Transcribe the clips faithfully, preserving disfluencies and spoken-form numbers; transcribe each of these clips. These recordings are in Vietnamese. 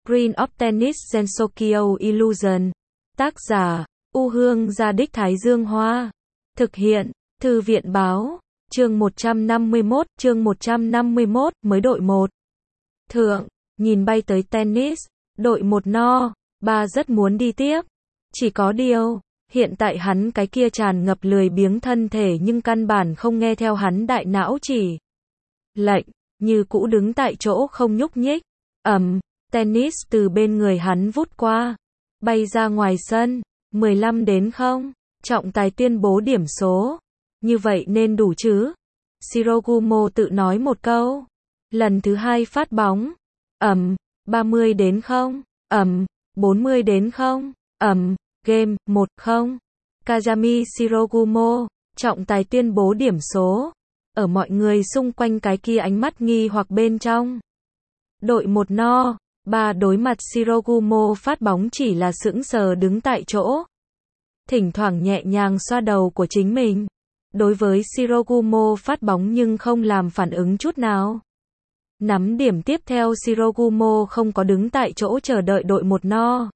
Screen of Tennis Gensokyo Illusion. Tác giả, U Hương Gia Đích Thái Dương Hoa. Thực hiện, Thư viện Báo. Chương một trăm năm mươi mốt, chương một trăm năm mươi mốt, mới đội một. Thượng, nhìn bay tới tennis, đội một no, ba rất muốn đi tiếp. Chỉ có điều, hiện tại hắn cái kia tràn ngập lười biếng thân thể nhưng căn bản không nghe theo hắn đại não chỉ lệnh, như cũ đứng tại chỗ không nhúc nhích. Ầm, tennis từ bên người hắn vút qua, bay ra ngoài sân, mười lăm đến không, trọng tài tuyên bố điểm số. Như vậy nên đủ chứ? Shirogumo tự nói một câu. Lần thứ hai phát bóng. Ầm, ba mươi đến không, ầm, bốn mươi đến không, ầm, game, một không. Kazami Shirogumo, trọng tài tuyên bố điểm số. Ở mọi người xung quanh cái kia ánh mắt nghi hoặc bên trong. Đội một no, ba đối mặt Shirogumo phát bóng chỉ là sững sờ đứng tại chỗ. Thỉnh thoảng nhẹ nhàng xoa đầu của chính mình. Đối với Shirogumo phát bóng nhưng không làm phản ứng chút nào. Nắm điểm tiếp theo Shirogumo không có đứng tại chỗ chờ đợi đội một no.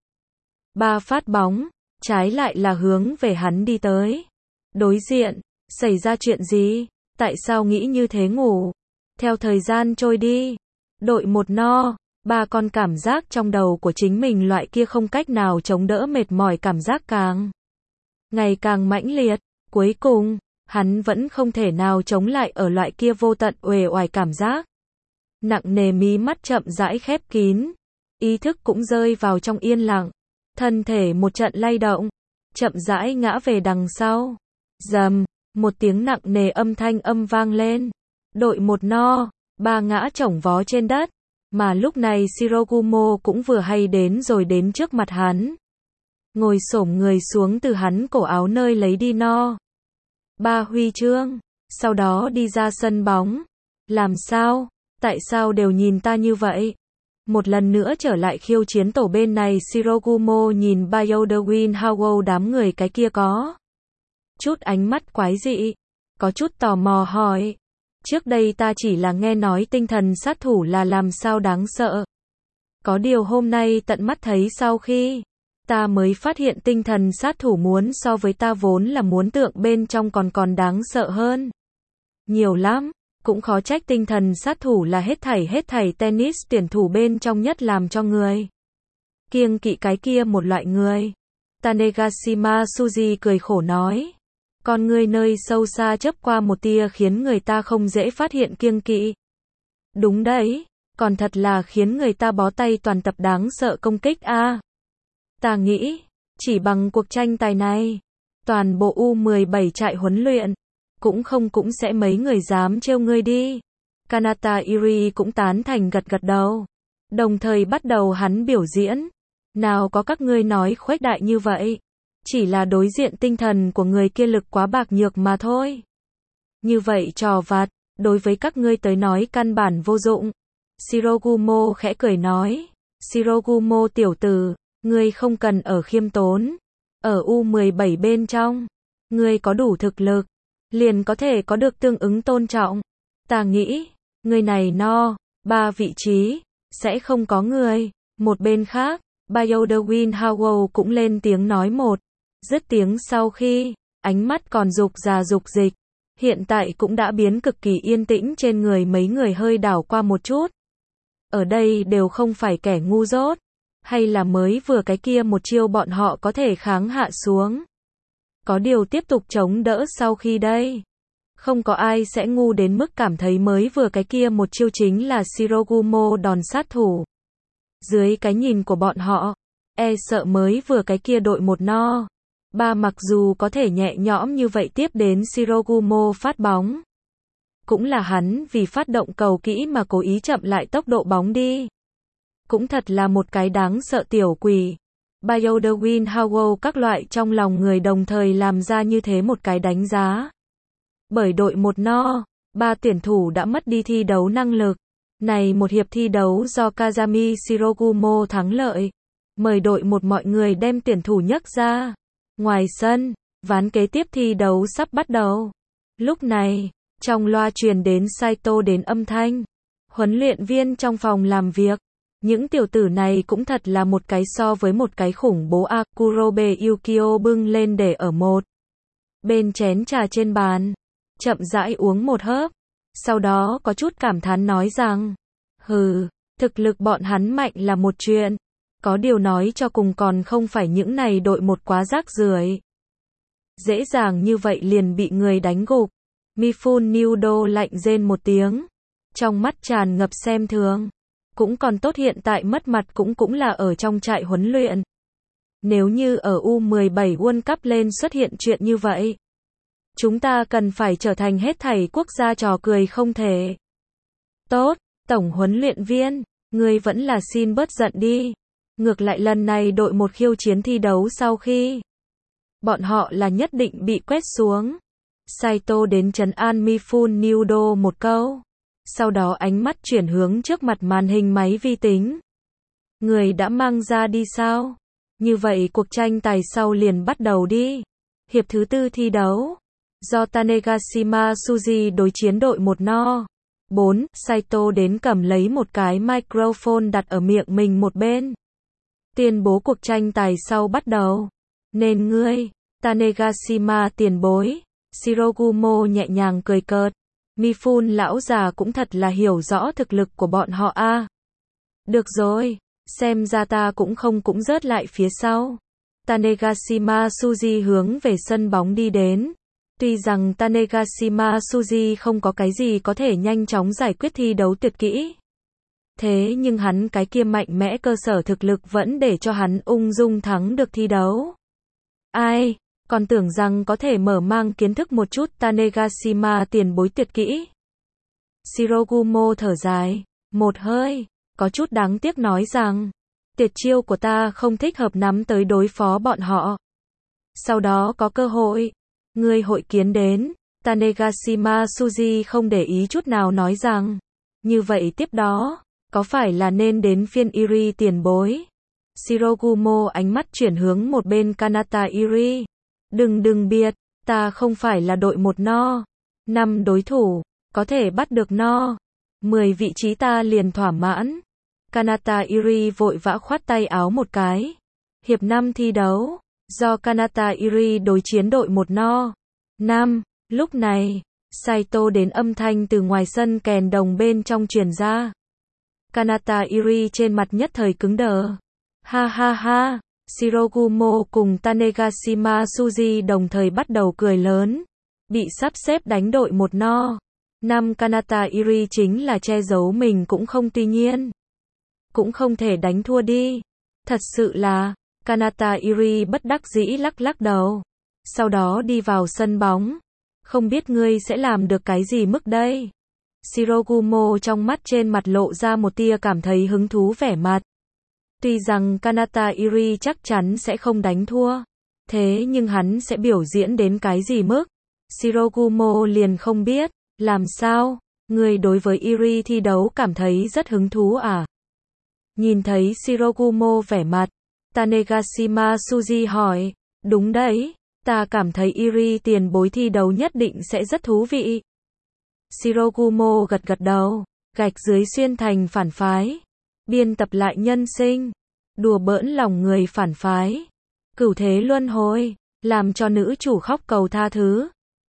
Ba phát bóng, trái lại là hướng về hắn đi tới. Đối diện, xảy ra chuyện gì? Tại sao nghĩ như thế ngủ? Theo thời gian trôi đi, đội một no, ba con cảm giác trong đầu của chính mình loại kia không cách nào chống đỡ mệt mỏi cảm giác càng ngày càng mãnh liệt. Cuối cùng, hắn vẫn không thể nào chống lại ở loại kia vô tận uể oải cảm giác. Nặng nề mí mắt chậm rãi khép kín, ý thức cũng rơi vào trong yên lặng, thân thể một trận lay động, chậm rãi ngã về đằng sau. Rầm, một tiếng nặng nề âm thanh âm vang lên. Đội một no, ba ngã chổng vó trên đất, mà lúc này Shirogumo cũng vừa hay đến rồi đến trước mặt hắn. Ngồi xổm người xuống từ hắn cổ áo nơi lấy đi no. Ba huy chương, sau đó đi ra sân bóng. Làm sao? Tại sao đều nhìn ta như vậy? Một lần nữa trở lại khiêu chiến tổ bên này Shirogumo nhìn Bayodewin Hawo đám người cái kia có chút ánh mắt quái dị, có chút tò mò hỏi. Trước đây ta chỉ là nghe nói tinh thần sát thủ là làm sao đáng sợ. Có điều hôm nay tận mắt thấy sau khi ta mới phát hiện tinh thần sát thủ muốn so với ta vốn là muốn tượng bên trong còn còn đáng sợ hơn. Nhiều lắm, cũng khó trách tinh thần sát thủ là hết thảy hết thảy tennis tuyển thủ bên trong nhất làm cho người kiêng kỵ cái kia một loại người. Tanegashima Suji cười khổ nói. Con ngươi nơi sâu xa chớp qua một tia khiến người ta không dễ phát hiện kiêng kỵ. Đúng đấy, còn thật là khiến người ta bó tay toàn tập đáng sợ công kích a. À. Ta nghĩ, chỉ bằng cuộc tranh tài này, toàn bộ U mười bảy trại huấn luyện, cũng không cũng sẽ mấy người dám trêu ngươi đi. Kanata Iri cũng tán thành gật gật đầu. Đồng thời bắt đầu hắn biểu diễn. Nào có các ngươi nói khuếch đại như vậy. Chỉ là đối diện tinh thần của người kia lực quá bạc nhược mà thôi. Như vậy trò vặt, đối với các ngươi tới nói căn bản vô dụng. Shirogumo khẽ cười nói. Shirogumo tiểu tử, ngươi không cần ở khiêm tốn. Ở U mười bảy bên trong, ngươi có đủ thực lực, liền có thể có được tương ứng tôn trọng. Ta nghĩ, ngươi này no, ba vị trí, sẽ không có người. Một bên khác, Bayodewin Hawo cũng lên tiếng nói một. Dứt tiếng sau khi, ánh mắt còn dục già dục dịch. Hiện tại cũng đã biến cực kỳ yên tĩnh trên người mấy người hơi đảo qua một chút. Ở đây đều không phải kẻ ngu dốt. Hay là mới vừa cái kia một chiêu bọn họ có thể kháng hạ xuống. Có điều tiếp tục chống đỡ sau khi đây. Không có ai sẽ ngu đến mức cảm thấy mới vừa cái kia một chiêu chính là Shirogumo đòn sát thủ. Dưới cái nhìn của bọn họ, e sợ mới vừa cái kia đội một no. Ba mặc dù có thể nhẹ nhõm như vậy tiếp đến Shirogumo phát bóng. Cũng là hắn vì phát động cầu kỹ mà cố ý chậm lại tốc độ bóng đi. Cũng thật là một cái đáng sợ tiểu quỷ. Bayodewin Hawo các loại trong lòng người đồng thời làm ra như thế một cái đánh giá. Bởi đội một no, ba tuyển thủ đã mất đi thi đấu năng lực. Này một hiệp thi đấu do Kazami Shirogumo thắng lợi. Mời đội một mọi người đem tuyển thủ nhấc ra. Ngoài sân, ván kế tiếp thi đấu sắp bắt đầu. Lúc này, trong loa truyền đến Saito đến âm thanh. Huấn luyện viên trong phòng làm việc. Những tiểu tử này cũng thật là một cái so với một cái khủng bố a. Kurobe Yukio bưng lên để ở một bên chén trà trên bàn, chậm rãi uống một hớp, sau đó có chút cảm thán nói rằng, hừ, thực lực bọn hắn mạnh là một chuyện, có điều nói cho cùng còn không phải những này đội một quá rác rưởi. Dễ dàng như vậy liền bị người đánh gục. Mifune Nudo lạnh rên một tiếng, trong mắt tràn ngập xem thường. Cũng còn tốt hiện tại mất mặt cũng cũng là ở trong trại huấn luyện. Nếu như ở U mười bảy World Cup lên xuất hiện chuyện như vậy, chúng ta cần phải trở thành hết thảy quốc gia trò cười không thể. Tốt, tổng huấn luyện viên, ngươi vẫn là xin bớt giận đi. Ngược lại lần này đội một khiêu chiến thi đấu sau khi bọn họ là nhất định bị quét xuống. Saito đến trấn an Mifune Nudo một câu. Sau đó ánh mắt chuyển hướng trước mặt màn hình máy vi tính. Người đã mang ra đi sao? Như vậy cuộc tranh tài sau liền bắt đầu đi. Hiệp thứ tư thi đấu. Do Tanegashima Tsuji đối chiến đội một no. bốn. Saito đến cầm lấy một cái microphone đặt ở miệng mình một bên. Tuyên bố cuộc tranh tài sau bắt đầu. Nên ngươi, Tanegashima tiền bối. Shirogumo nhẹ nhàng cười cợt. Mifune lão già cũng thật là hiểu rõ thực lực của bọn họ a. À. Được rồi, xem ra ta cũng không cũng rớt lại phía sau. Tanegashima Tsuji hướng về sân bóng đi đến. Tuy rằng Tanegashima Tsuji không có cái gì có thể nhanh chóng giải quyết thi đấu tuyệt kỹ. Thế nhưng hắn cái kia mạnh mẽ cơ sở thực lực vẫn để cho hắn ung dung thắng được thi đấu. Ai, còn tưởng rằng có thể mở mang kiến thức một chút Tanegashima tiền bối tuyệt kỹ. Shirogumo thở dài, một hơi, có chút đáng tiếc nói rằng, tuyệt chiêu của ta không thích hợp nắm tới đối phó bọn họ. Sau đó có cơ hội, ngươi hội kiến đến. Tanegashima Tsuji không để ý chút nào nói rằng, như vậy tiếp đó, có phải là nên đến phiên Iri tiền bối? Shirogumo ánh mắt chuyển hướng một bên Kanata Iri. Đừng đừng biệt, ta không phải là đội một no. Năm đối thủ, có thể bắt được no. Mười vị trí ta liền thỏa mãn. Kanata Iri vội vã khoát tay áo một cái. Hiệp năm thi đấu, do Kanata Iri đối chiến đội một no. Năm, lúc này, Saito đến âm thanh từ ngoài sân kèn đồng bên trong truyền ra. Kanata Iri trên mặt nhất thời cứng đờ. Ha ha ha. Shirogumo cùng Tanegashima Tsuji đồng thời bắt đầu cười lớn. Bị sắp xếp đánh đội một no. Năm Kanata Iri chính là che giấu mình cũng không tuy nhiên. Cũng không thể đánh thua đi. Thật sự là, Kanata Iri bất đắc dĩ lắc lắc đầu. Sau đó đi vào sân bóng. Không biết ngươi sẽ làm được cái gì mức đây? Shirogumo trong mắt trên mặt lộ ra một tia cảm thấy hứng thú vẻ mặt. Tuy rằng Kanata Iri chắc chắn sẽ không đánh thua, thế nhưng hắn sẽ biểu diễn đến cái gì mức? Shirogumo liền không biết, làm sao? Người đối với Iri thi đấu cảm thấy rất hứng thú à? Nhìn thấy Shirogumo vẻ mặt, Tanegashima Tsuji hỏi, đúng đấy, ta cảm thấy Iri tiền bối thi đấu nhất định sẽ rất thú vị. Shirogumo gật gật đầu, gạch dưới xuyên thành phản phái. Biên tập lại nhân sinh, đùa bỡn lòng người phản phái, cửu thế luân hồi, làm cho nữ chủ khóc cầu tha thứ.